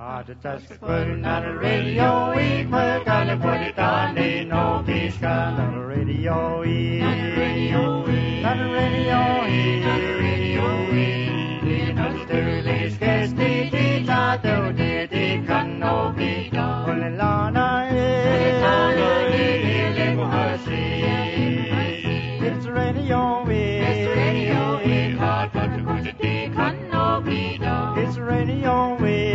the task put not a radio we put on the put it on the no peace not a radio we not a radio we not a radio we not a radio we not a sterling case the teacher do the can no be done only lana it's radio we it's radio we hard but the put it can no be done it's radio we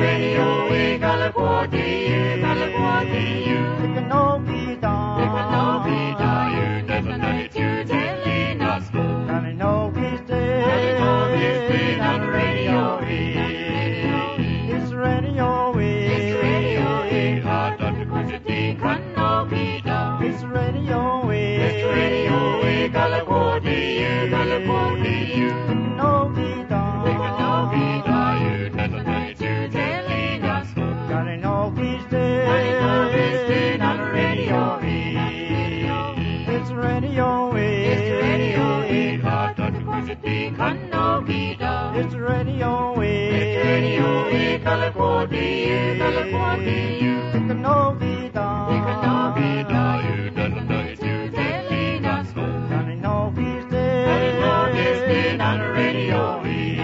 California, it can no be done. It can no be done. You never know it, you telling us. And I know he's dead. And I know he's dead on the radio. It's radio. It's radio. Hard on the quantity can no be done. It's radio. It's radio. California, California, it can no be done. It can no be done. You never know it, you telling us. I know he's dead. I know he's dead on the radio. It's radio. It's radio. Hard on the quantity can no be done. It's radio. It's radio. California, California, it can no be done. It can no be done. You don't know it, you telling us. I know he's dead. I know he's dead on the radio.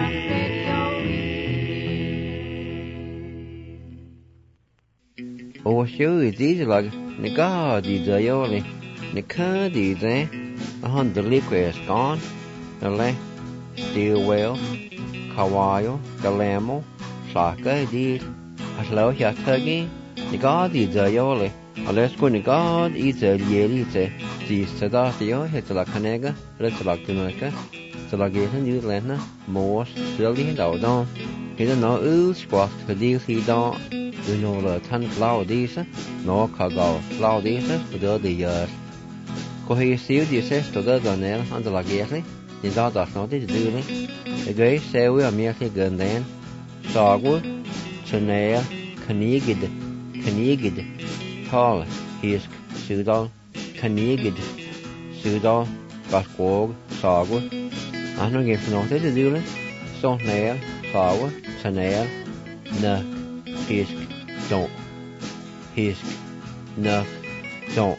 Ô sure is like Nagadi Dioli, Nikadi there, a hundred liquors gone, the le, Stillwell, Kawayo, Galamo, Saka did, a slow Yatagi, Nagadi Dioli, a less good God is a yelite, the Sadatio, it's like Canega, let's like Tunaka, so like getting you Lena, more, silly, down. He don't know who squat for these he don't. You know the 10 cloudies, no cargo cloudies, for the other years. Go he see the says to the Donnell and the Lagately, in that does not do it. The great say we are merely gun then. Sagwood, Chanea, Canigid, Tall, Hisk, Sudal, Canigid, Sudal, Gasquog, Sagwood. I don't get nothing to do it. So nail, Sagwood, Chanea, Nuck, Hisk. Don't, hisk, nuck, don't.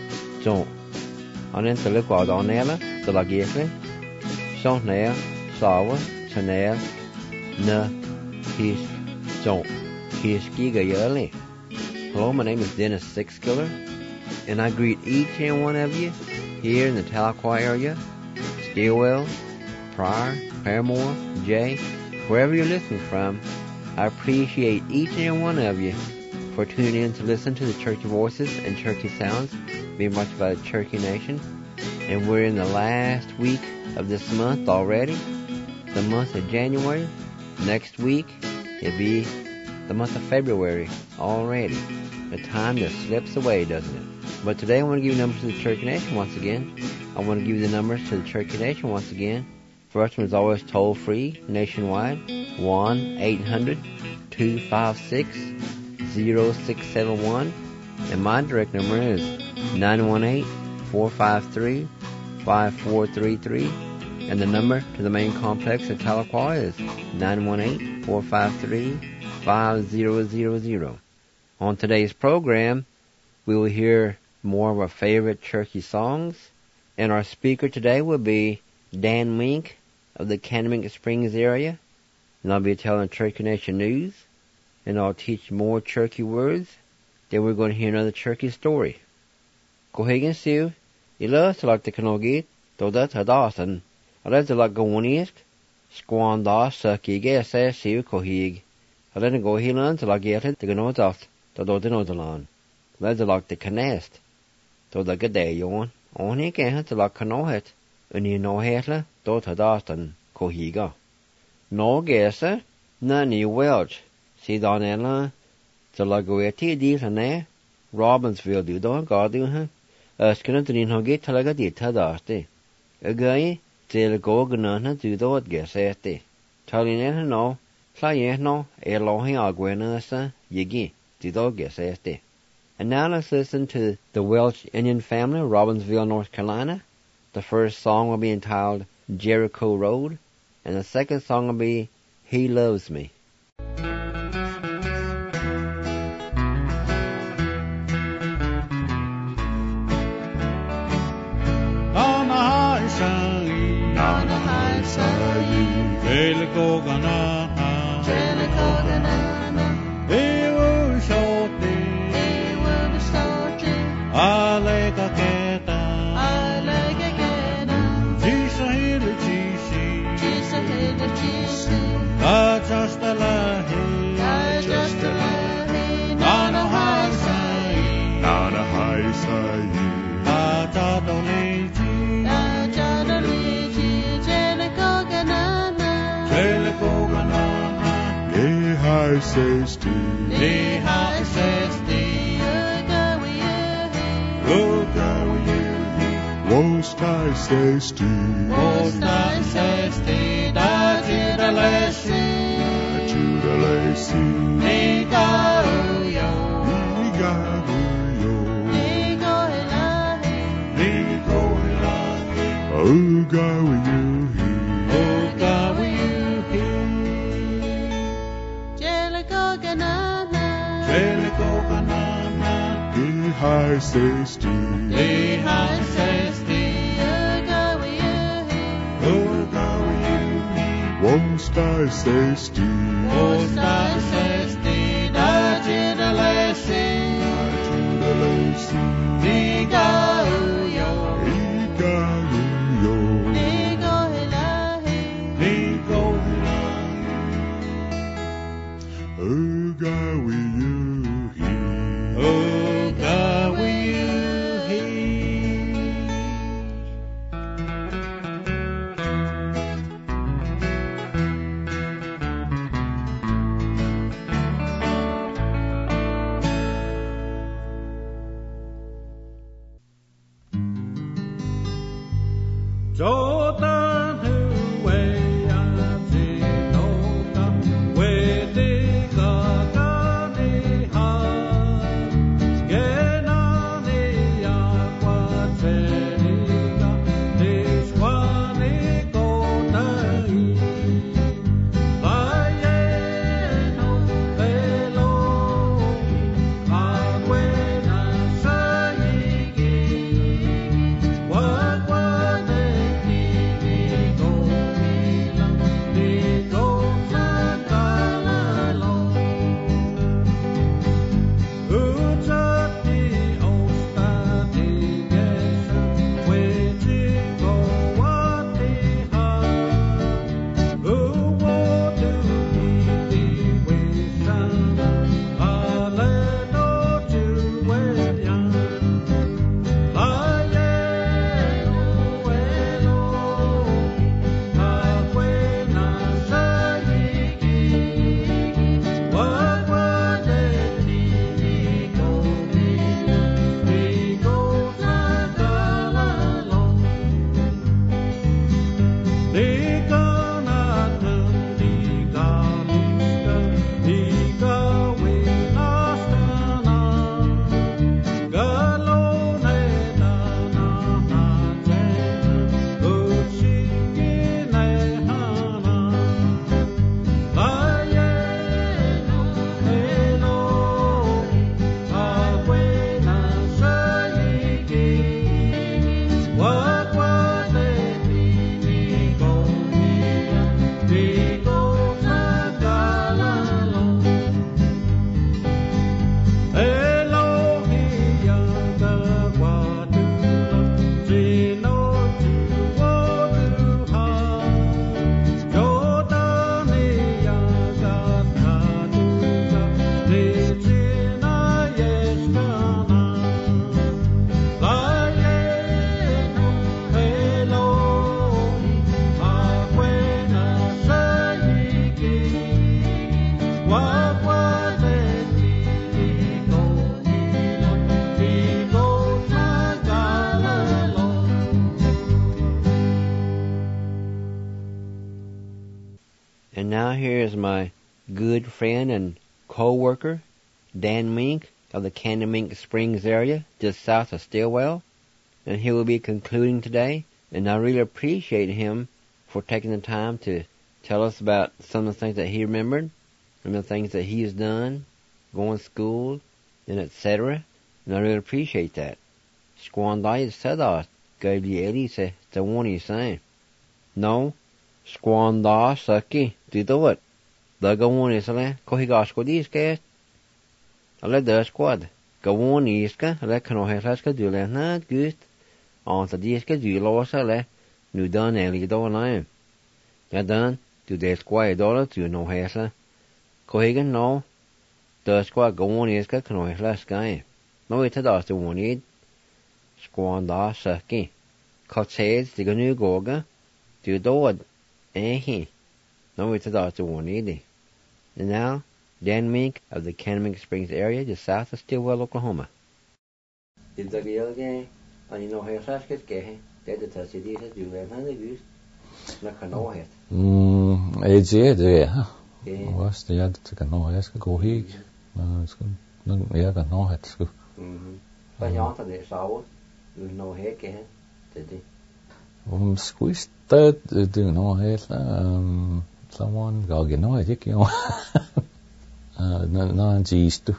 On into the quad on there, the lagiesly. Son nair, sour, chanel, nuck, hisk, don't. Hisk, giga yearly. Hello, my name is Dennis Sixkiller, and I greet each and one of you here in the Tahlequah area, Stillwell, Pryor, Paramore, Jay, wherever you're listening from. I appreciate each and one of you for tuning in to listen to the Churchy Voices and Churchy Sounds being brought by the Churchy Nation. And we're in the last week of this month already, the month of January. Next week, it'll be the month of February already. The time just slips away, doesn't it? But today I want to give you numbers to the Churchy Nation once again. I want to give you the numbers to the Churchy Nation once again. First one is always toll-free, nationwide, 1-800-256-0671. And my direct number is 918-453-5433. And the number to the main complex at Tahlequah is 918-453-5000. On today's program, we will hear more of our favorite churchy songs. And our speaker today will be Dan Wink of the Canamink Springs area, and I'll be telling Churchy Nation news, and I'll teach more churchy words. Then we're going to hear another churchy story. Cohegan Sue, ila select the Canogit, Dodat Hadasan, Alezalak Gawanisk, Squanda Sakige says Sue Coheg, Alena go Helan to Lageted the Ganodat, the Dodinodalan, Lezalak the Canest, to the Gadayon, only can to La Canohet. En you know hetla, dot hadastan, cohiga. No guesser, none you welch. See Donella, the lagoeti deal ne, Robbinsville do don't guard you, huh? Askin to in get talagati tadaste. A guy, till go gunna do dot guess at it. Talin no, fly no, a lohi aguenasa, yigi, do dot guess at it. And now let's listen to the Welch Indian family, Robbinsville, North Carolina. The first song will be entitled Jericho Road, and the second song will be He Loves Me. And now here is my good friend and co-worker, Dan Mink of the Cannon Springs area, just south of Stillwell. And he will be concluding today. And I really appreciate him for taking the time to tell us about some of the things that he remembered and the things that he has done, going to school, and etc. And I really appreciate that. Squandai sada gavli elise the one you saying. No, Squanda sucky, do it. The go on is a cohigasco these guys. I let the squad. Go on iska, let canohesaska do let not good. On the disca do losa le, nu done eli do lime. Ya done, do the squad dollar to no hesa. Cohigan no. The squad go on iska canohesaska. No it's a dust to one need. Squanda sucky. Cut heads the new goga. Do it. Eh, no it's a dust to one need. And now, Dan Mink of the Canning Springs area, just south of Stillwell, Oklahoma. Did the girl game? And you know how fast gets gay. Did the touch of these do that? And they used not can know it. It's it, was the other to know it. Go he. It's good. No, yeah, can know it. But you answer this out. You know, heck, did they? Squeezed that, do know it. Someone go get no idea, you know. No, cheese too.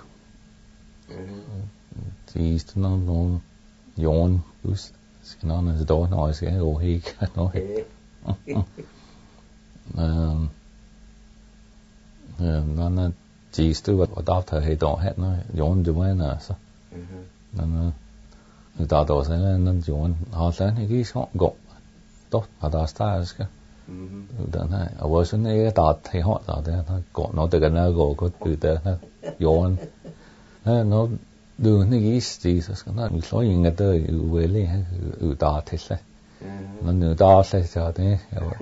Cheese to no yawn. Who's on the door noise? Go he got no head. No, cheese too, but after he don't have no yawn the way now, so. The daughter said, and then yawn. How then he go. Tốt, đó stars ka. Đó này, ở bên xuống này tạt thấy họ tạt đấy, nó từ cái nào có từ từ yawn, nó đưa những cái gì, nó nói những cái từ về liền, tạt thế này, nó nửa tạt thế sao thế,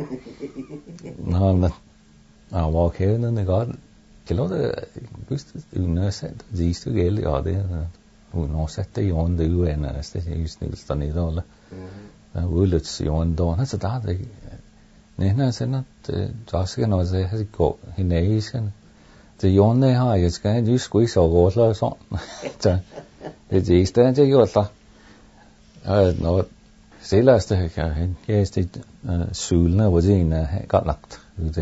nó vào kia nó có cái đó cứ nó sẽ gì thứ ghê liền ở đấy, nó sẽ thấy yawn từ về nó sẽ use này đó là. Ullets yawn dawn. That's a dad. Nehna said not Joskin was a has go in a iskan. The yawn they high is kind you squeeze or water or something. It's Easter, you got no sailors to her. Yes, the Sulna was in got locked.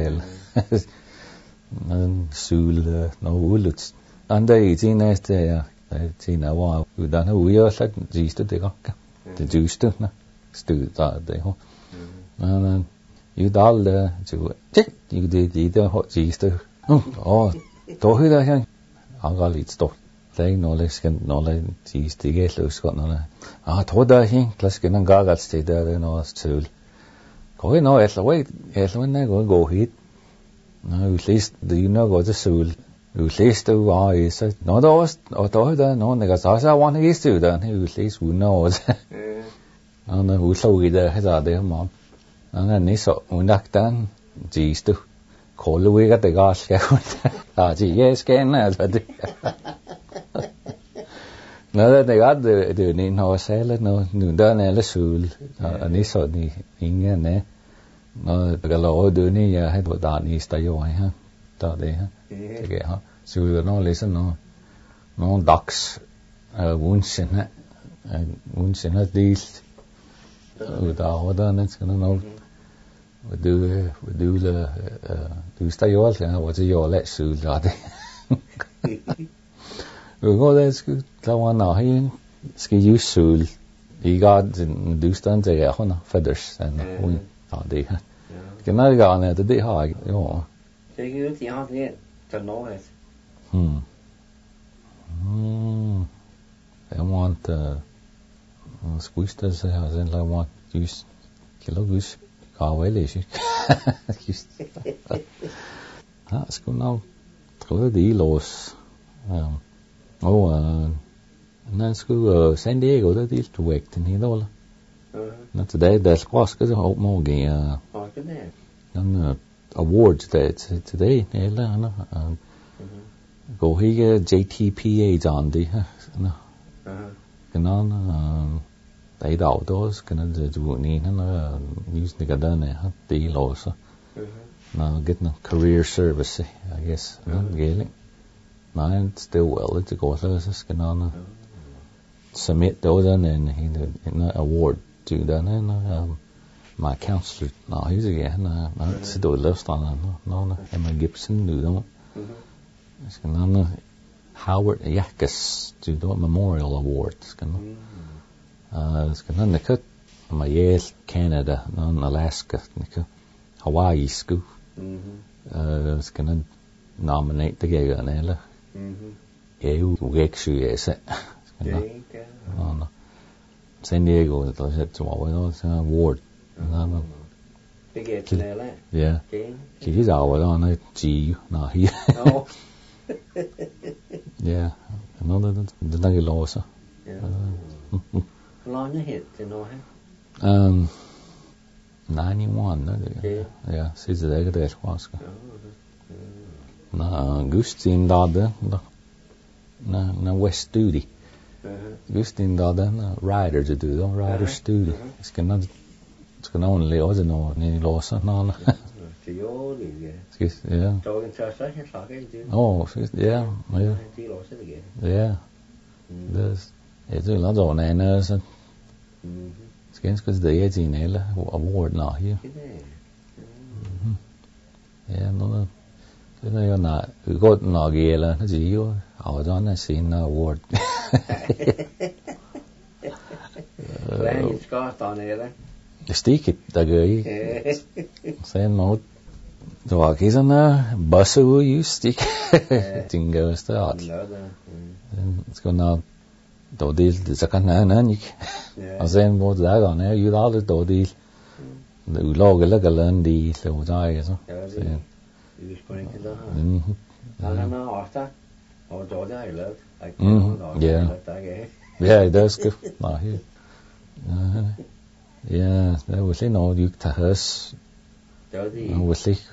Sul no ullets. And they eat in as they seen a while. We don't know we are like Easter they got the juice to Stu that they ho. And you dal to you did either hot cheese to oh to who that I got it stop. They no less can no like cheese to get loose got no. Told that he plus can got stay there no tool. Go no as away as when they go hit. No at least do you know go the soul. At least to is no those or to no niggas I want to get to then at least who knows. Nó hú sâu gì đó hay sao đấy không món, nó nấy sợ muốn đặt tan chỉ tu, khổ lui cái tay gas cái con, chỉ yes cái này là đi, nó là tay gas từ nên họ sẽ lên nó nửa đó này là sùi, nấy sợ đi nghe nè, nó cái lỗ từ này hay đồ đạn này tay vô ha, đó đấy ha, cái ha, sùi nó lấy sân nó ducks, Wunschen ha đi. Without it's gonna know we do the do stay all what's your let suit that we go that's good that one now he ski use suit he got do stand there feathers and we they cái này cái này tôi hỏi yo cái gì học thế cho nó hết I want squeeze this as in I want use kilogus away leshi that's good now through the los and then school San Diego that is to work in here all not today that's course because hope more again and awards that today go here JTPA on the cái nó đẩy đầu đó cái nó vụ này nó use cái đó này hết tí lỗ so nó get nó career service I guess nó ghê lắm nó still well it's go so cái nó submit đó này nó award to đó nó my counselor nó hiểu gì vậy nó sẽ đổi lớp đó nó Emma Gibson nữa đúng không cái nó Howard Yakis to the Memorial Awards cái nó cái nó Yale Canada nó Alaska cái Hawaii school. Was gonna nominate the gay on Ella. San Diego was to award. Yeah. She's our on a G, not here. Yeah. Another the Nugget Lawson. Long hit, you know, huh? 91, yeah, she's the egg that was. Gustin Dada, na West Duty. Gustin Dada, rider to do, don't rider Duty. It's gonna only other no, any loss, no. Yeah. Oh, yeah. Yeah. There's it's a lot of nanas and skins because the 18 award now here. Yeah, no, you're not. We got no gala. That's you. I was on a scene award. It's got on there. Stick it, the guy. Saying no. So I guess on a bus you stick. Thing goes start. It's gonna. Då det så kan han ikke. Og så en måde der går ned, jo aldrig då det. Det uloger lægger land de så der så. Ja, det er ikke der. Han har også og då der er lavet. Ja, det er sgu. Nej. Ja, det var lidt noget du tager høs. Det var det. Det var lidt.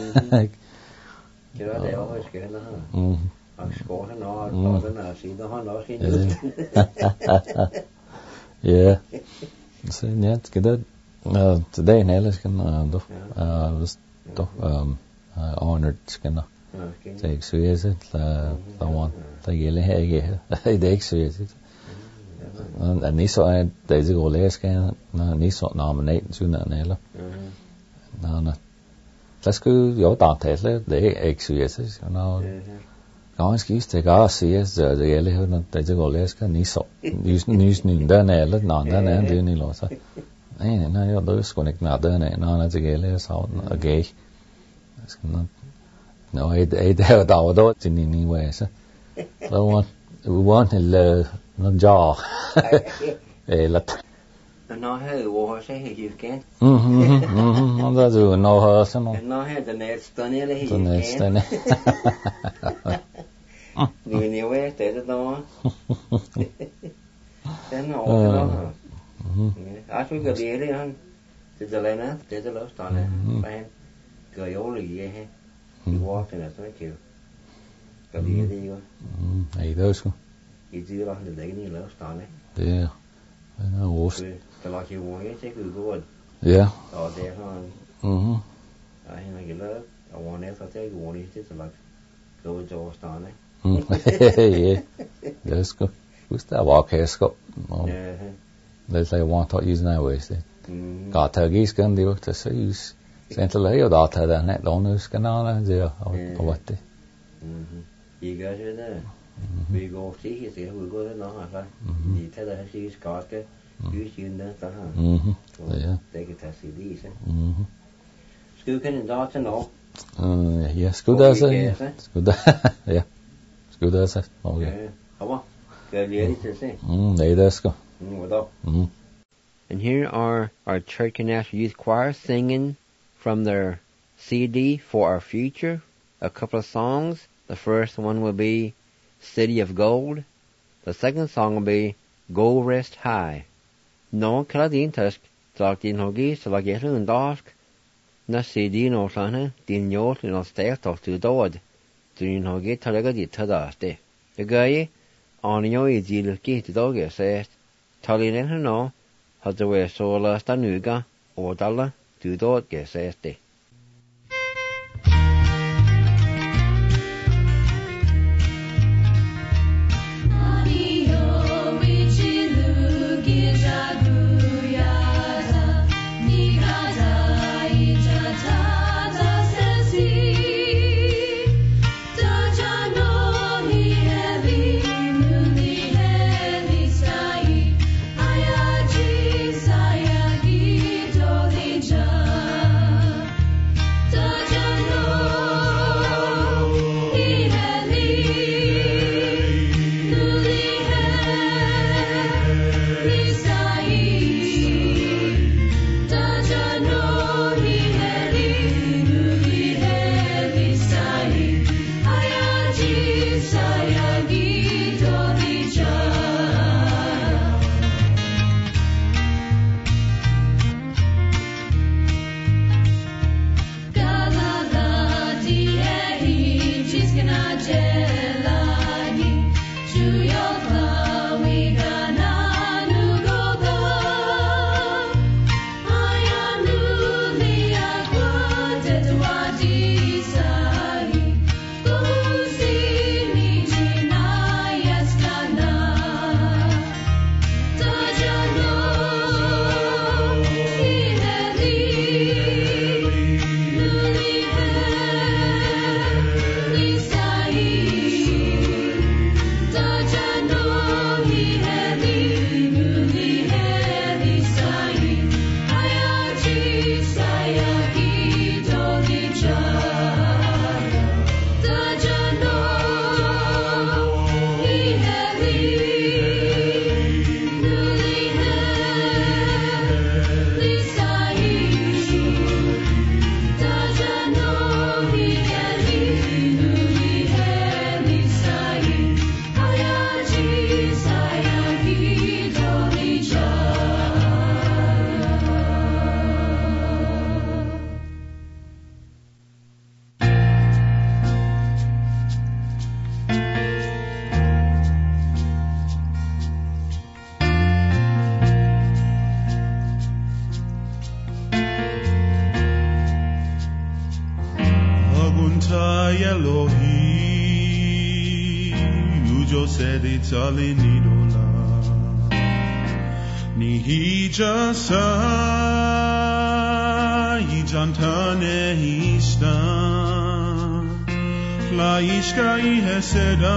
Det var det også skal han. Han skår han og den er siden han også ind. Ja. Så ja, skal det today en ellers kan då honored skal nå. Det er ikke så det der var der gælder her ikke. Det er ikke så det. Og ni så er det så går læs skal når ni så nominate sådan en eller. Nå. Så skal jo der tale det er ikke så det. Nå. Ganske just det går ses det gælder her når det går læs kan ni så. Nys den eller nå den er det ni låser. Nej, jeg ved sgu ikke noget der når det gælder så okay. Skal nå. Nå, det er der var til ni way så. We want no jaw. Eller Nå havde hvor så helt igen. Og der du nå har så nå. Nå havde den næste eller helt Den næste. Ni ved det der. Den er også gør det han. Det der lande, det der løst der. Men gør jo lige her. Hvor kan det så ikke? Gør det jo. Nej, det er sgu. I det der det ikke lige løst der. Det er rost. Det var ikke hvor jeg ikke godt. Ja. Og det er han. Ja, han er glad. Og hvor næste at jeg går lige til så langt. Gå til overstande. Ja. Det er sgu. Husk der var kasko. Ja. Det er jeg want to use nowadays. Godt at give skal det jo til seriøst. Central er jo der der net låne skal der det og hvad det. I gør det. Vi går til her så vi går der nå altså. I tager der sig skaske. Vi siger der så her. Ja. Det kan tage sig lige så. Skal kan da til nå. Ja, skulle der så. Skulle der. Ja. Skulle der så. Okay. Kom. Gør lige til se. Nej, det skal. And here are our Church and National Youth Choir singing from their CD For Our Future, a couple of songs. The first one will be City of Gold. The second song will be Go Rest High. No kaladin tusk, talk din hogi, so like yet in dark. Na CD no sana, din yot in stay talk to dood. Din hogi talaga di tadaste. The guy on yo is you get to dog says, Talin no, had the way so last anuga, or dollar, to dog says de. Anta Elohi Ujo Sedi Tali Nidola Nihija Sa Ijantane Histan Laishka Iheseda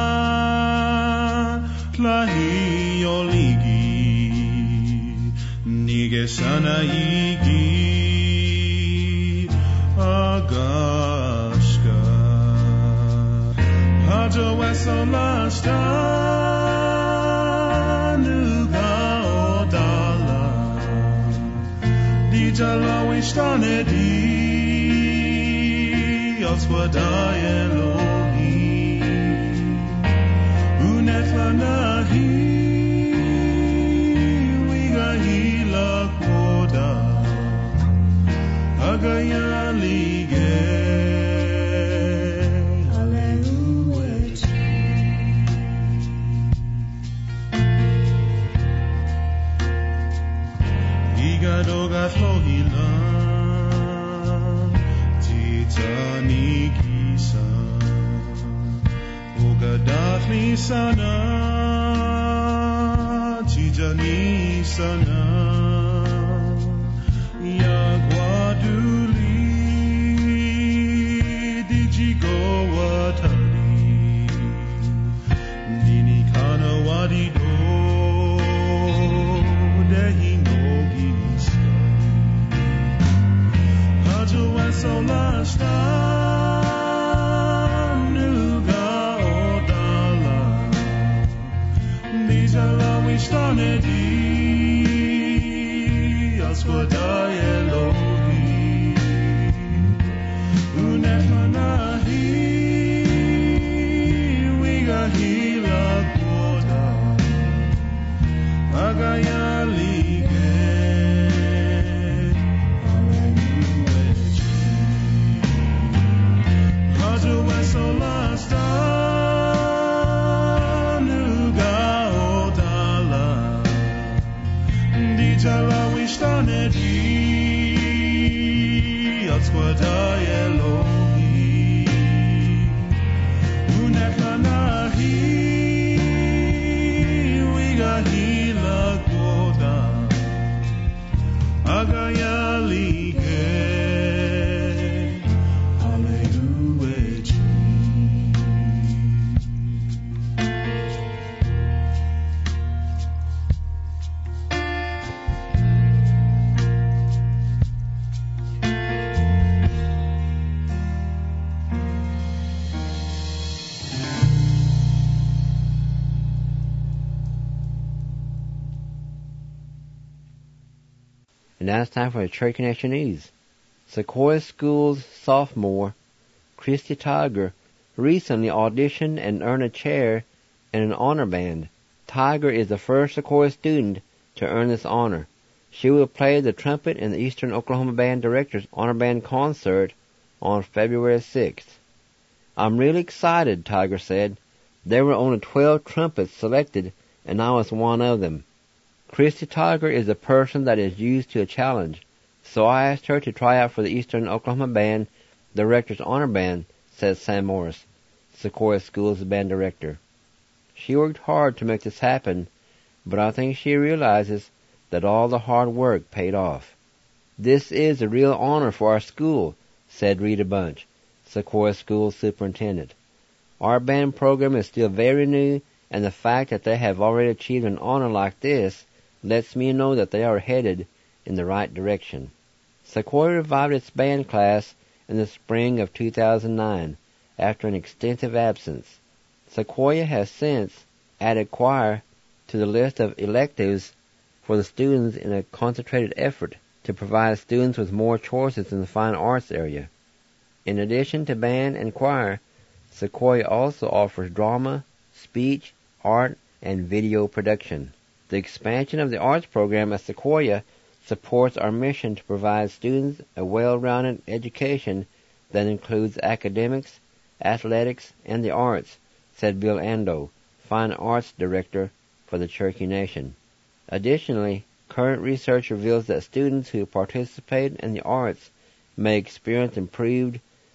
Lahi Oligi Nigesana Igi Agashka Hajo Wesolasta Nuga Odala Dijala Wishtanedi Oswadai Elohi Unetlanahi Wigahila Koda Agayalige Hallelujah Igadoga Hlohila Titani Kisa Ogadafni Sana Tijani Sana Yagwaduli Dijigo Watari Nini Kana Wadido Dehi no Giskai Hajo Wesolasta Nuga Odala Dijala Wishtanedi Aswadai Elohi Unetlanahi Wigahila Koda Agayalige Hallelujah Hajo Wesolasta Nuga Odala Dijala Wishtanedi Atzwadai Elohi Unetlanahi Wigahila Koda Agayalige Hallelujah And now it's time for the Church Connection News. Sequoia School's sophomore, Christy Tiger, recently auditioned and earned a chair in an honor band. Tiger is the first Sequoia student to earn this honor. She will play the trumpet in the Eastern Oklahoma Band Director's Honor Band concert on February 6th. I'm really excited, Tiger said. There were only 12 trumpets selected, and I was one of them. Christy Tiger is a person that is used to a challenge, so I asked her to try out for the Eastern Oklahoma Band Director's Honor Band, says Sam Morris, Sequoia School's band director. She worked hard to make this happen, but I think she realizes that all the hard work paid off. This is a real honor for our school, said Rita Bunch, Sequoia School superintendent. Our band program is still very new, and the fact that they have already achieved an honor like this lets me know that they are headed in the right direction. Sequoia revived its band class in the spring of 2009 after an extensive absence. Sequoia has since added choir to the list of electives for the students in a concentrated effort to provide students with more choices in the fine arts area. In addition to band and choir, Sequoia also offers drama, speech, art, and video production. The expansion of the arts program at Sequoia supports our mission to provide students a well-rounded education that includes academics, athletics, and the arts, said Bill Ando, Fine Arts Director for the Cherokee Nation. Additionally, current research reveals that students who participate in the arts may experience improved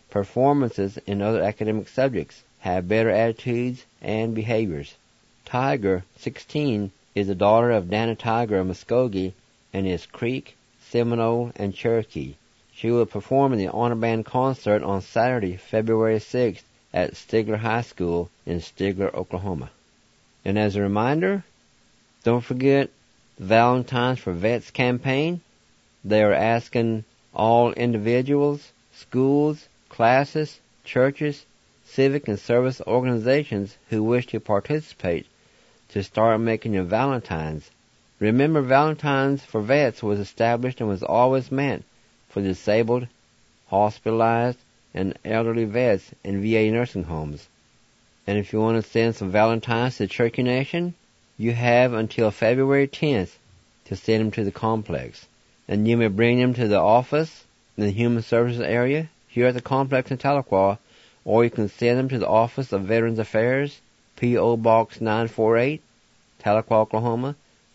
performances in other academic subjects, have better attitudes and behaviors. Tiger, 16, is the daughter of Dana Tiger of Muskogee and is Creek, Seminole, and Cherokee. She will perform in the Honor Band concert on Saturday, February 6th at Stigler High School in Stigler, Oklahoma. And as a reminder, don't forget the Valentine's for Vets campaign. They are asking all individuals, schools, classes, churches, civic and service organizations who wish to participate to start making your Valentines. Remember, Valentine's for Vets was established and was always meant for disabled, hospitalized, and elderly vets in VA nursing homes. And if you want to send some Valentines to Cherokee Nation, you have until February 10th to send them to the complex. And you may bring them to the office in the Human Services area here at the complex in Tahlequah, or you can send them to the Office of Veterans Affairs, P.O. Box 948, Tahlequah, Oklahoma,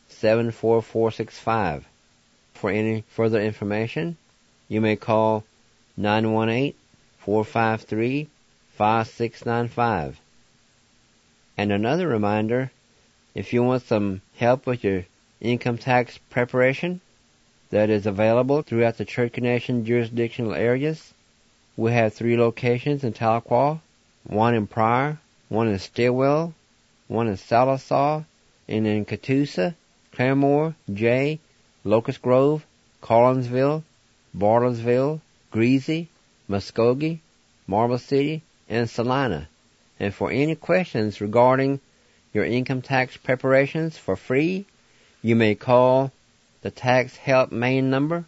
74465. For any further information, you may call 918-453-5695. And another reminder, if you want some help with your income tax preparation, that is available throughout the Cherokee Nation jurisdictional areas. We have 3 locations in Tahlequah, one in Pryor, one in Stillwell, one in Sallisaw, and in Catoosa, Claremore, Jay, Locust Grove, Collinsville, Bartlesville, Greasy, Muskogee, Marble City, and Salina. And for any questions regarding your income tax preparations for free, you may call the Tax Help main number,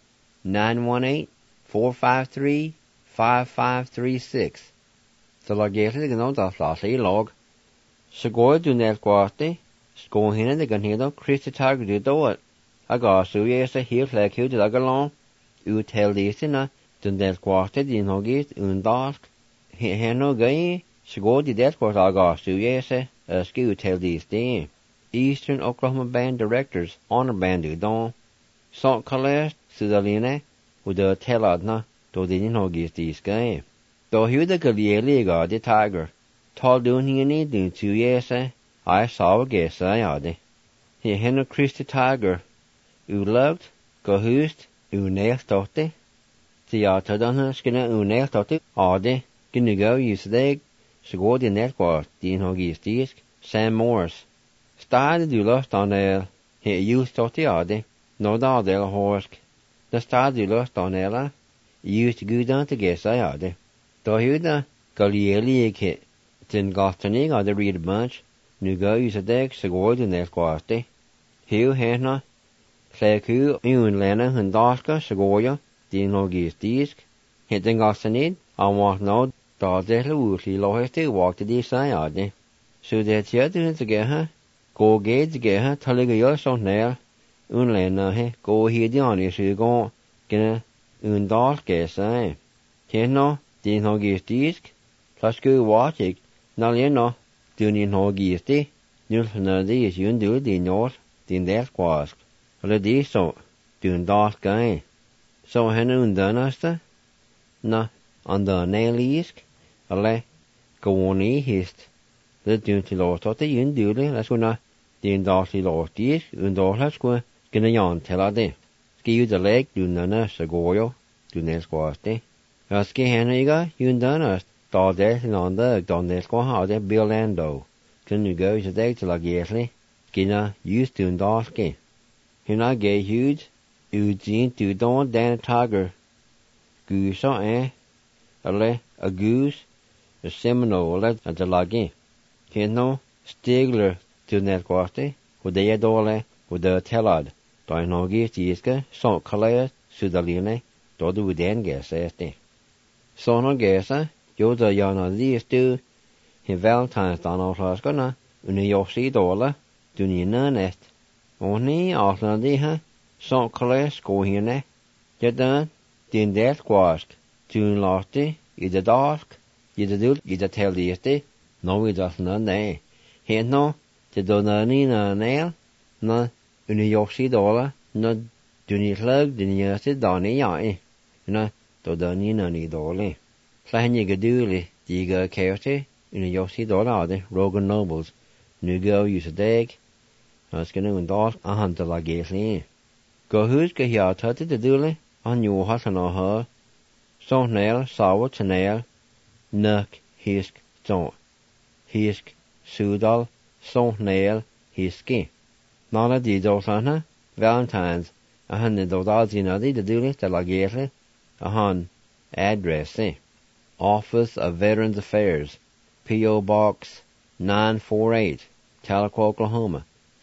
918-453-5536. Så la gete det gnå da flase I log. Så går du ned kvarte, sko henne det kan hedo, Kristi Tiger du doet. Aga su jese helt flag hud til agalong, utel disina, du ned kvarte din hogit undask. Heno gøy, så går de det kvarte aga su jese, ski utel distin. Eastern Oklahoma Band Directors Honor Band du don. Sånt kalles Sudaline, og det telladna, då din hogit diskøy. Då huda galieliga de Tiger. Tal dun hini dun tu jese, I saw gesa yade. He heno Kristi Tiger, ulovt, gohust, unelstotte. Tiatadana skina unelstotte, ade, gnugo usdeg, så de netkvar, din hogistisk, Sam Morris. Stade du lost on el, he ustotte ade, no da del horsk. Da stade du lost on ela, used gudan te gesa yade. Då huda galieliga den gastanig ade read a bunch, nugo usdeg, så de netkvarte. Hiu hena, Kleku unlena hundaska sagoya din logistisk. Hitten gastanid, walk no da de luusli loheste walk de sayade. So det tjede til geha, go gage geha talige jo så nær, unlena he, go hidiani sugo, gena undaske say. Keno din logistisk, plasku watik, naleno, dunin logisti, nulfna de is yundu din nord, din derkwask. Eller de så, dun daskei. Så henne undanasta, na, andanelisk, eller gående hist. Det dun til låtotte yndule, la skuna, din daskli låtisk, undala skua, gana jan tella det. Ski udaleg dunana så går jo, dunelskvaste. Jag ski henne iga, undanast, da det landa, danelskva hade Billando. Kan nu gå så deg til agesli, gina just dundaske. Hina gay huge, udin du don Dan Tiger. Gusa ale a goose, a Seminole at the lagi. Hino Stigler to netquarte, who they adole, with the tellad. Dinogi tiska, so kalaya, sudaline, dodu within gas este. Sono gasa, yoda yana these two, in Valentine's Donald Huskana, uniosi dola, dunina nest. Oni after de ha, so class go hine. Jadan, din det quask, tun losti, ida dask, ida dul, ida tell dieste, no we does none day. Heno, the donani na nail, no uniosi dola, no duni plug, duni yasti doni yai, no dodani na ni doli. Slahen Gaduli, Diga County, in a Yossi Dolade, Rogan Nobles, Nugo Usadag, Huskanu and Dot, a hunter like Gatley. Go who's go here, Tutty the Dooley, on you Hussan or her, Stone Nail, Sour to Nail, Nuck, Hisk, Stone, Hisk, Sudal, Stone Nail, Hiski. Nana di Dosana, Valentine's, a hundred Dodazzinadi, the Dooley, the Lagately, a hun, address, Office of Veterans Affairs, P.O. Box 948, Tahlequah, Oklahoma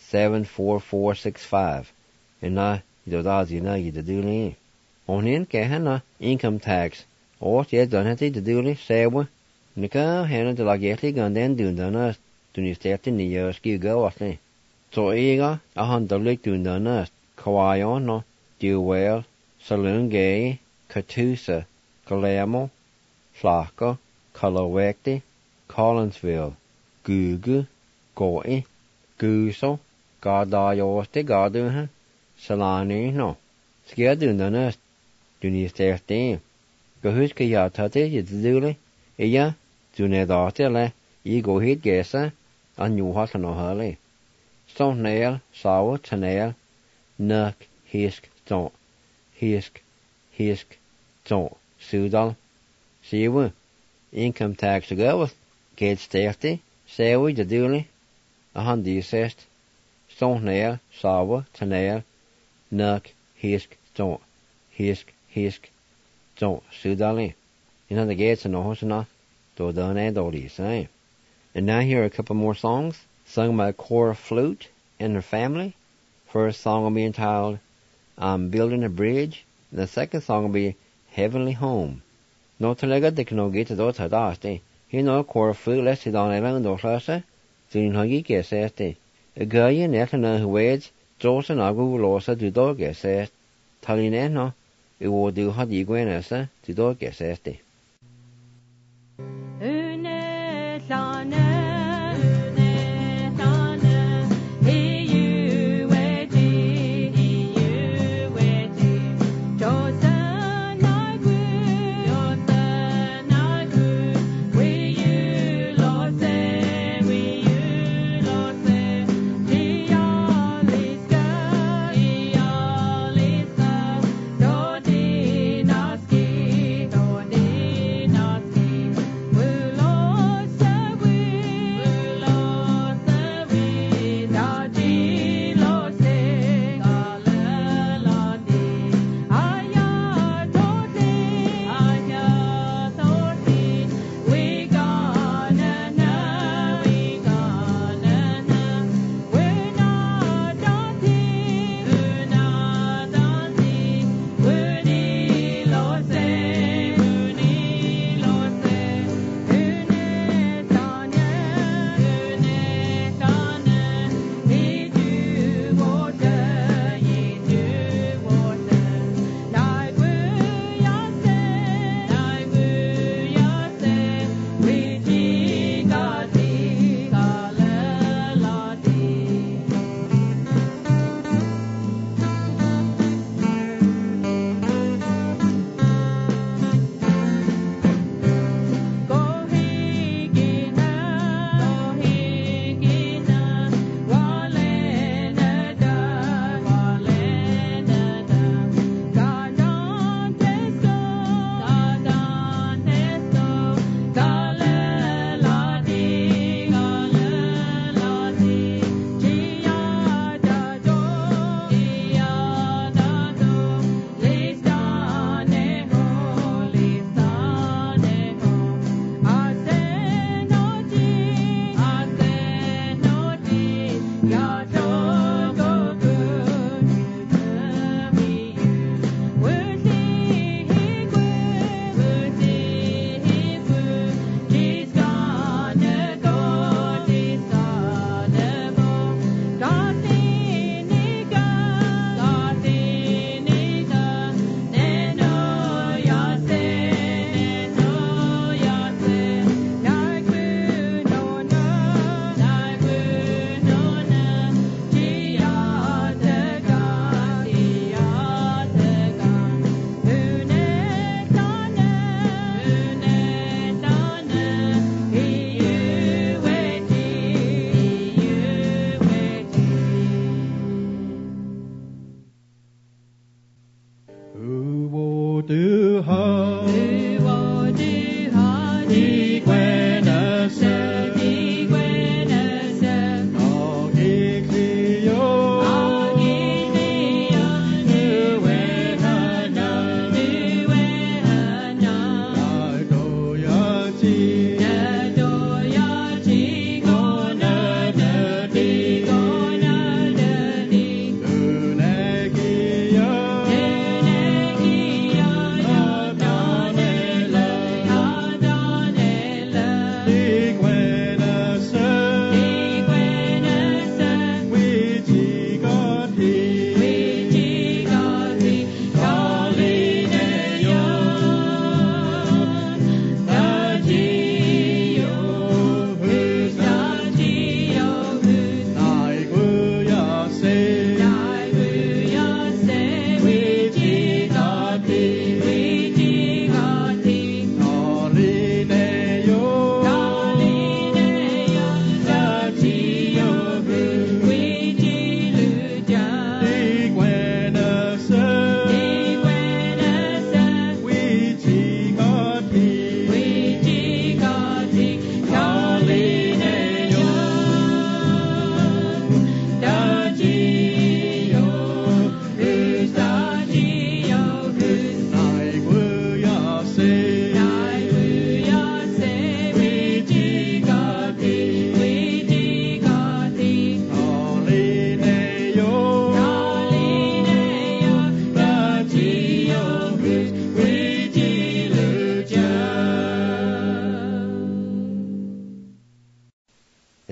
74465. And na Dodazzinadi, the Dooley. On in Kahana, income tax, or yet Donati, the Dooley, Sawa, Nika, Hannah, the Lagately, and then Dundana, to New State in the years, go, So ega a han dolig dundana Kawayon no Dewell Saloon Gay Catoosa Galamo Flacco Colowecti Collinsville Gugu Goi Guso Gardayoste Garduha Salani no Skia dundana Dunis Tertin Gahuska Yatate Yiduli Iya Dunedate le Ego hit gesa a new hot no hurley. Stone nail, sour to nail, nuck, hisk, don't, hisk, don't, sudal. See we, income tax to go with, get 30, say we the dooley, a handy assessed, stone nail, sour to nail, nuck, hisk, don't, hisk, don't, sudali. You know the gates and the horse enough, do done and all these same. And now here are a couple more songs, sung by Cora Flute and her family. First song will be entitled, I'm Building a Bridge, and the second song will be Heavenly Home. No talega de no get to those hadaste. He no Cora Flute lets it on a land or classe, soon huggy guess este. A girl in Etna who waits, Jones and Agu Losa to dog guess est. Talineno, it will do hot iguanessa to dog guess este.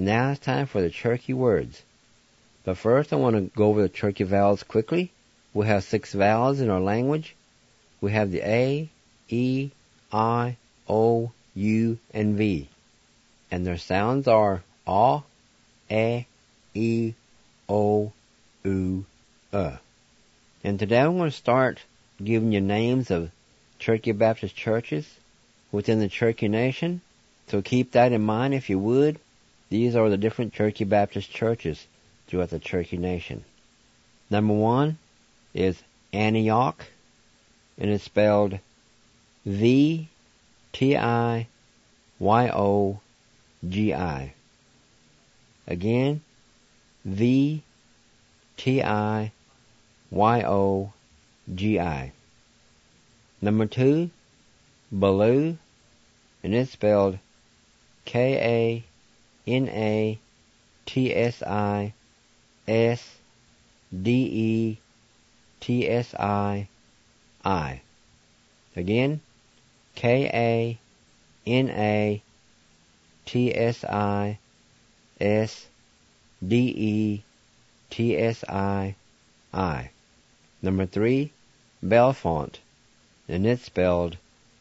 And now it's time for the Cherokee words. But first I want to go over the Cherokee vowels quickly. We have 6 vowels in our language. We have the A, E, I, O, U, and V. And their sounds are A, E, O, U, And today I'm going to start giving you names of Cherokee Baptist churches within the Cherokee Nation. So keep that in mind if you would. These are the different Cherokee Baptist churches throughout the Cherokee Nation. Number 1 is Antioch, and it's spelled V-T-I-Y-O-G-I. Again, V-T-I-Y-O-G-I. Number 2, Ballou, and it's spelled K-A-N-A-T-S-I-S-D-E-T-S-I-I. Again, K-A-N-A-T-S-I-S-D-E-T-S-I-I. Number 3, Bellefonte, and it's spelled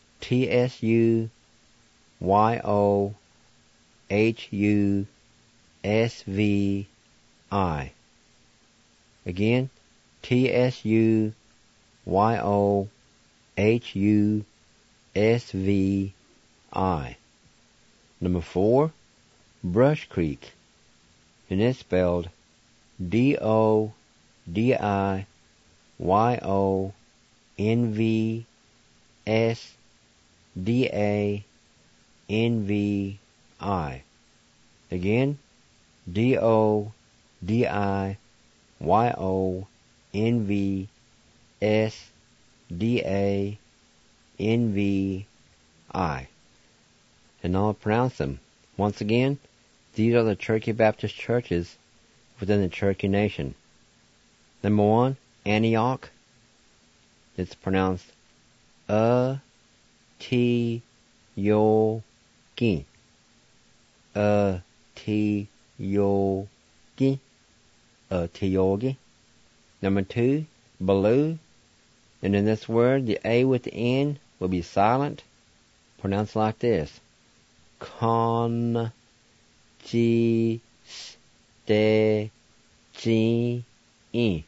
T-S-U-Y-O-H-U-S-V-I. Again, T-S-U-Y-O-H-U-S-V-I. Number 4, Brush Creek, and it's spelled D-O-D-I-Y-O-N-V-S-D-A-N-V-I. Again, D-O-D-I-Y-O-N-V-S-D-A-N-V-I. And I'll pronounce them. Once again, these are the Cherokee Baptist churches within the Cherokee Nation. Number 1, Antioch. It's pronounced A-T-Y-O-G. A-T-Y-O-G. A-T-Y-O-G. Number 2, Ballou. And in this word, the A with the N will be silent. Pronounced like this. Con-G-S-T-G-E.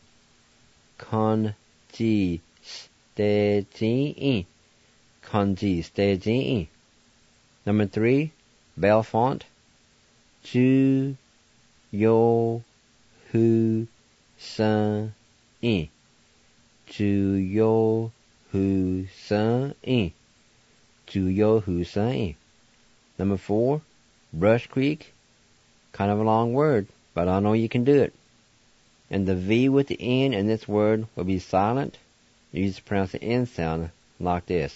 Con-G-S-T-G-E. Con-G-S-T-G-E. Number 3, Bellefonte. Ju-yo-hu-san-e. Ju-yo-hu-san-e. Ju-yo-hu-san-e. Number 4, Brush Creek. Kind of a long word, but I know you can do it. And the V with the N in this word will be silent. You just pronounce the N sound like this.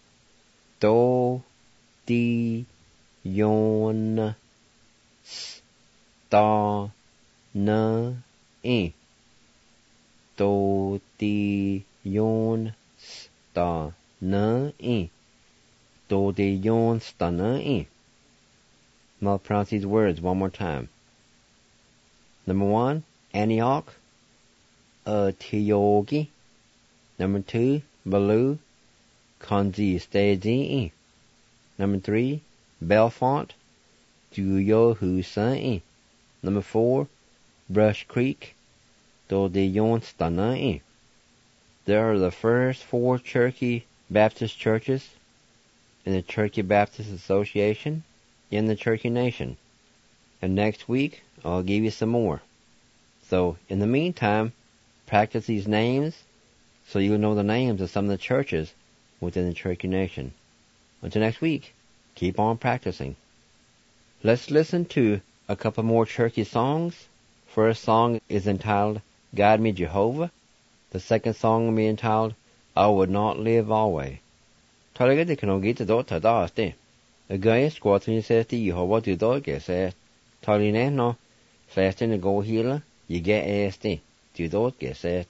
Do-di-yon-sta-na-e. Do-di-yon-sta-na-e. Do-di-yon-sta-na-e. I'll pronounce these words one more time. Number 1, Antioch. A-T-Y-O-G. Number 2, Ballou. Con-G-S-T-G-E. Number 3, Bellefonte. Ju-yo-hu-san-e. Number 4, Brush Creek. Do-di-yon-sta-na-e. There are the first 4 Cherokee Baptist churches in the Cherokee Baptist Association in the Cherokee Nation. And next week, I'll give you some more. So, in the meantime, practice these names so you'll know the names of some of the churches within the Cherokee Nation. Until next week, keep on practicing. Let's listen to a couple more Cherokee songs. First song is entitled, Guide Me Jehovah. The second song will be entitled, I Would Not Live Always. Talaga de kano gita do ta da ste. A guy squats and says to Jehovah do do get says. Taline no. Fast in the go healer, you get asti. Do do get says.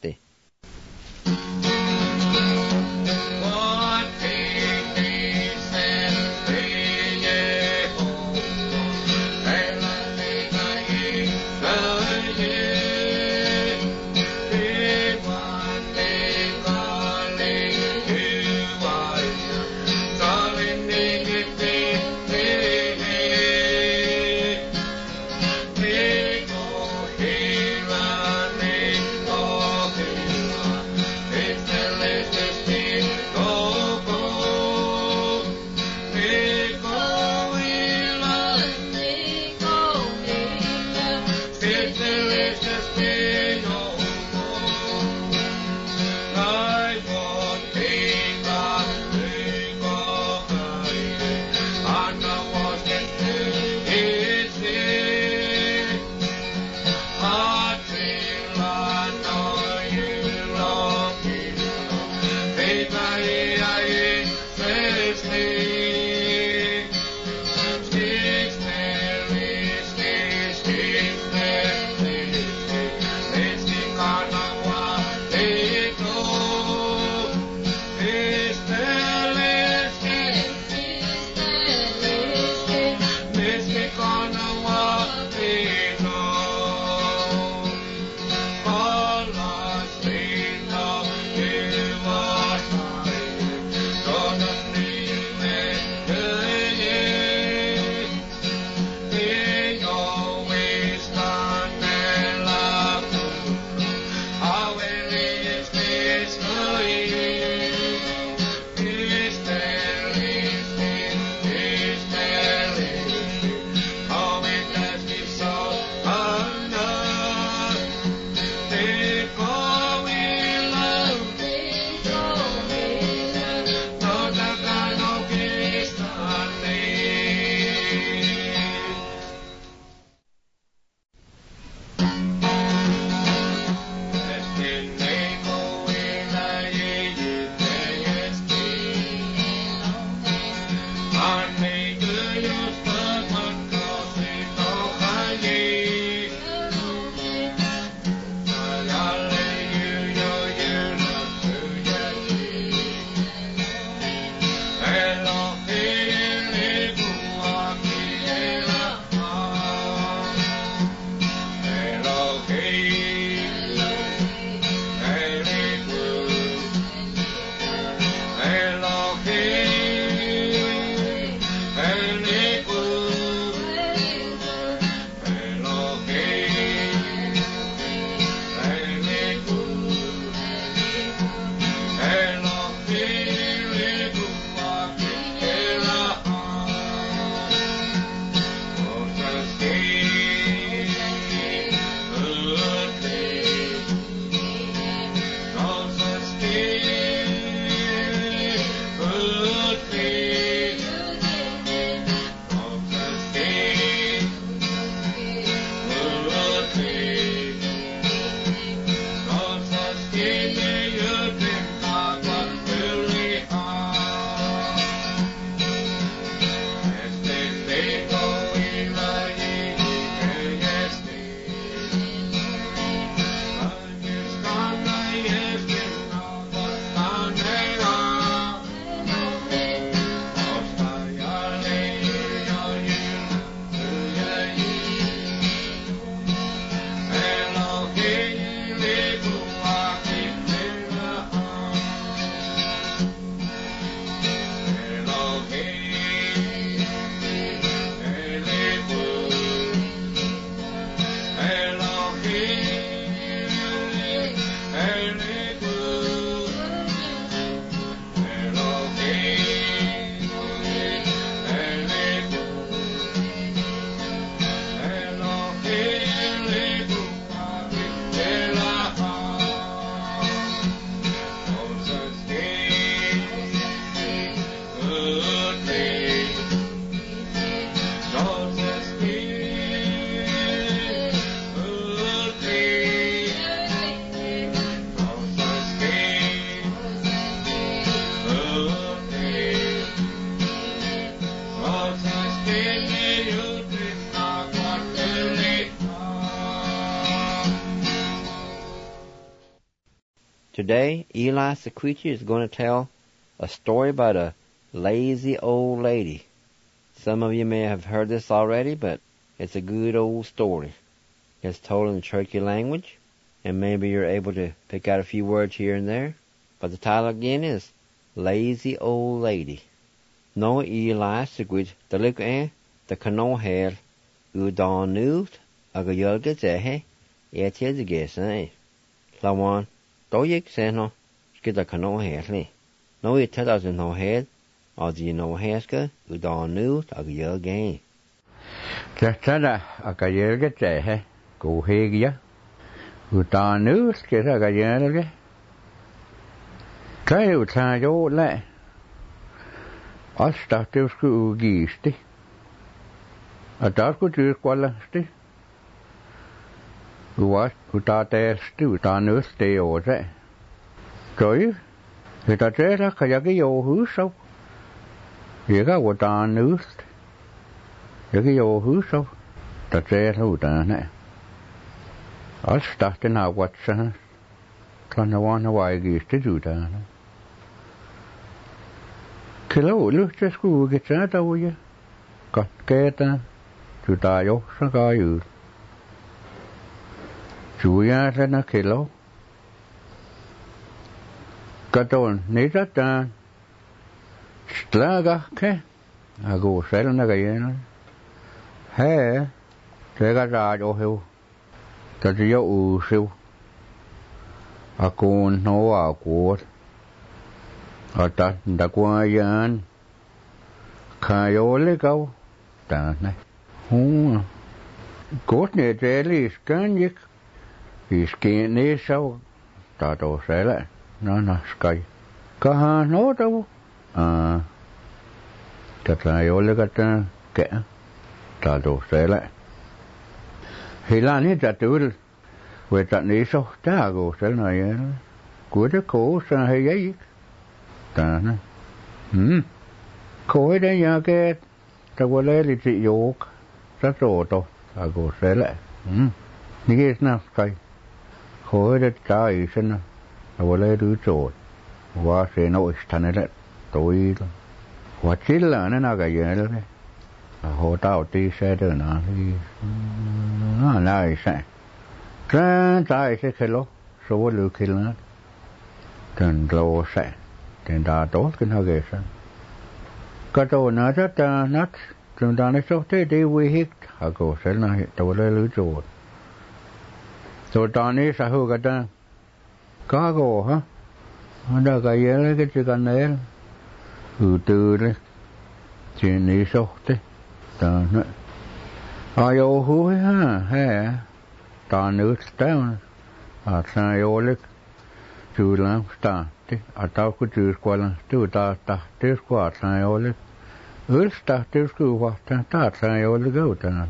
Today, Eli Sequeechi is going to tell a story about a lazy old lady. Some of you may have heard this already, but it's a good old story. It's told in the Cherokee language, and maybe you're able to pick out a few words here and there. But the title again is Lazy Old Lady. No Eli Sequeechi the look the cano hair udon newt agayolga zehe etias gesa Lawan doyik seno skid the cano hair no it tells in no head or the no haska udon newt agayolga Tästä agayolga zehe go hegia udon newt skid agayolga Kai utajo le Asta teusku giisti. Atasku tyyskuallasti. Uas utateesti utanusti ose. Toi Hita tehdä kajaki jouhuusau. Jeka utanusti. Jaki jouhuusau. Ta tehdä utane. Asta te nauvatsahan. Kanna vaan vaikiisti utane. Kyllä lyhtäs kuukitsää tauja. Katkeetaan. Sytaa johsa kaajuu. Suujaasena kilo. Katon niitätään. Stlagahke. Aku selna kajena. Hee. Teka saa johiu. Täti jo uusiu. Akuun noa kuot. Ata ndakuayan kayole kau tane Kort ne teli skanjik iski ne sau tato sele nana skai kaha no tau tata yole kata ke tato sele hilani tatul weta ne so tago selna ye kude ko sa heyik Tana. Khối đấy nhà cái tao có lẽ lịch sử yok rất rõ to ago sẽ lại. Như nào cái khối đấy trái xin tao có lẽ đứa trội và sẽ nói thành đấy tôi và chỉ là nó cái gì đó đấy. Họ tao đi xe đó nó này sẽ trái sẽ khai lô số lượng khai lô cần lô sẽ Then da dos can have this. Kato na ta nat zum da ne so te de we hik ago sel na to le lu jo. So da ne sa hu ga da ka go ha. Da ga ye le ke kan ne. U tu le. Chi ne so te. Da na. Ayo hu ha he. Da nu sta. A sa yo le. Tu lang sta. Atau ku tyyskuolan tuuta tyyskuot sai oli ylstä tyyskuotta taat sai oli gautana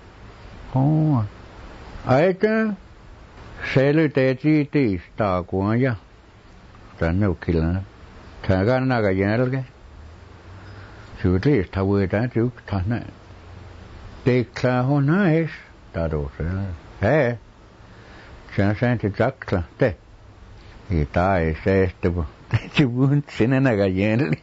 aita selyteti tiistaa kuan ja tänne ukilla tähän naga jälke syytiistä voidaan tyktä ne tekla on näis tadose he sen takla te Y tai se estuvo. Chubun sin en agayel.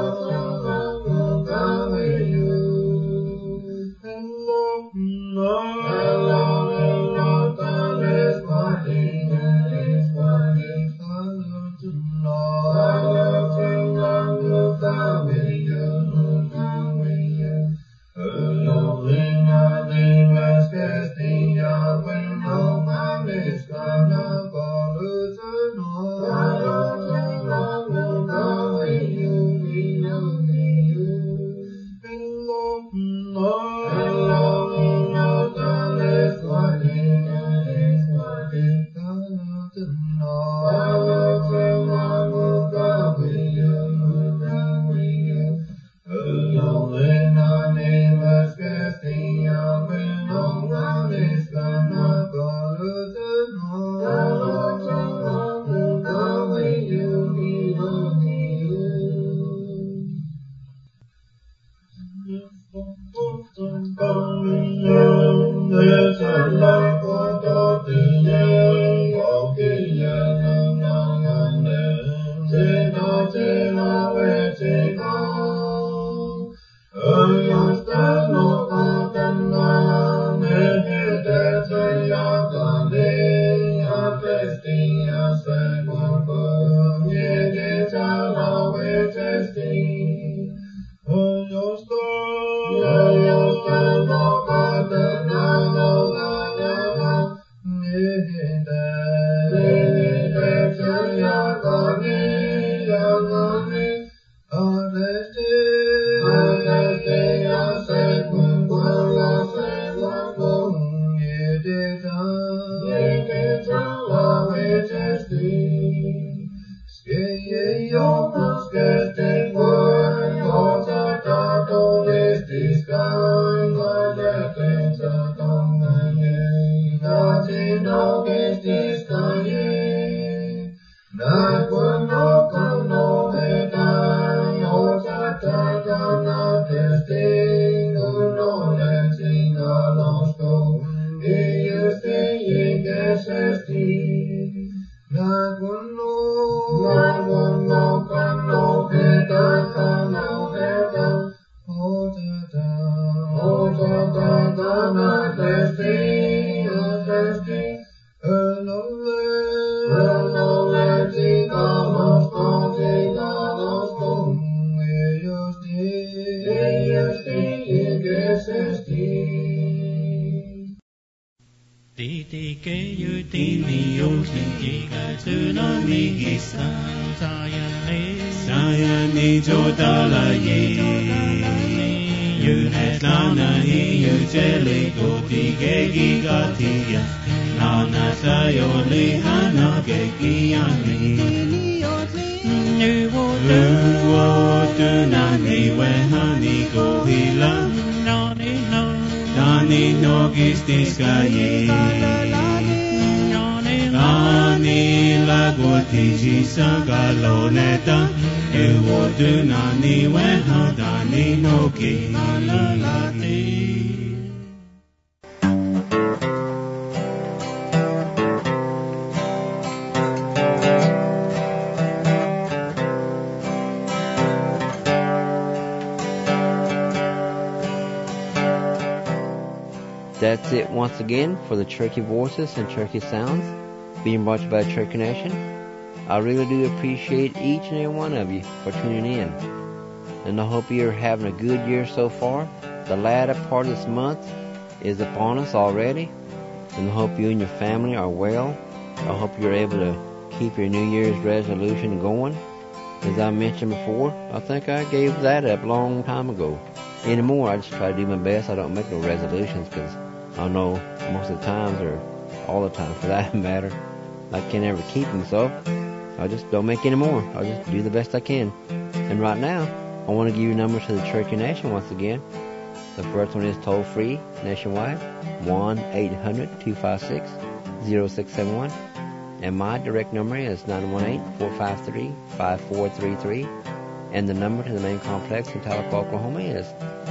No. That's it once again for the Cherokee Voices and Cherokee Sounds being brought to you by Cherokee Nation. I really do appreciate each and every one of you for tuning in. And I hope you're having a good year so far. The latter part of this month is upon us already. And I hope you and your family are well. I hope you're able to keep your New Year's resolution going. As I mentioned before, I think I gave that up a long time ago. Anymore, I just try to do my best. I don't make no resolutions because I know most of the times, or all the time for that matter, I can't ever keep them, so I just don't make any more. I just do the best I can. And right now, I want to give you numbers to the Cherokee Nation once again. The first one is toll-free nationwide, 1-800-256-0671. And my direct number is 918-453-5433. And the number to the main complex in Tahlequah, Oklahoma is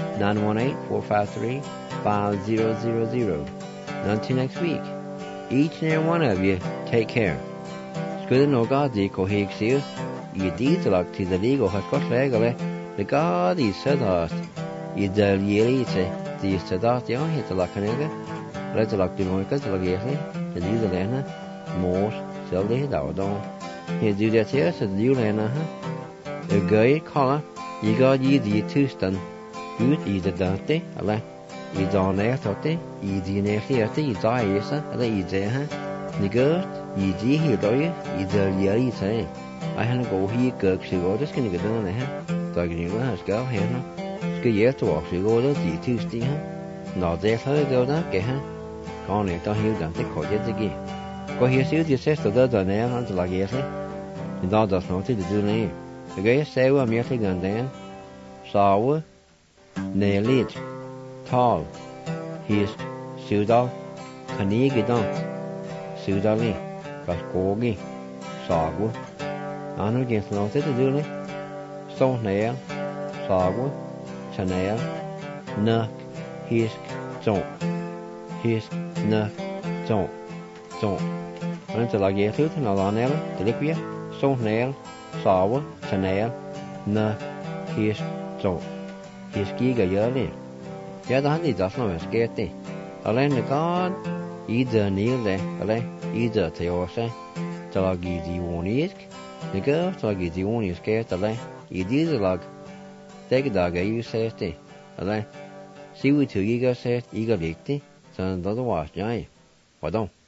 918-453-5000. Until next week, each and every one of you, take care. Skulle noga di ko higsius, I dizelak til the legal haskos legale, the god is sedast, I del yelite, the sedast yon hit la canega, retalak di moikas la gesi, the Lena, mors, selde daudon. He do that here, said Lena, a gay collar, I got ye the tustan, good I the dante, ala. I don't know what I didn't know what I died, I died, the girl, I did hear you, I did yell say. I had to go here, girl, she was just going to get down there. So I can go here. Good year to walk, she go to the Tuesday. No, there's her go down, get her. Gone it, don't hear them, they call it again. Go here, see your sister does on there until like yesterday. The dog does not to do name. The guy say, well, I'm yet again then. Sour, nail it. Tall, hisk, sudal, kanigidon, sudali, kaskogi, sagu. Anu gens no te duli. Sonail, sagu, chanail, nuk, hisk, zon, hisk, na zon an te lag éú tan alanel de liquia sonel sawa chanel na his zon his giga yali ya da ni das no skete alen de god ida nile ale ida te ose te lag di wonisk de go te lag di wonisk skete ale idi de lag teg daga you sete ale si we tu giga set iga likti san do was jai wadon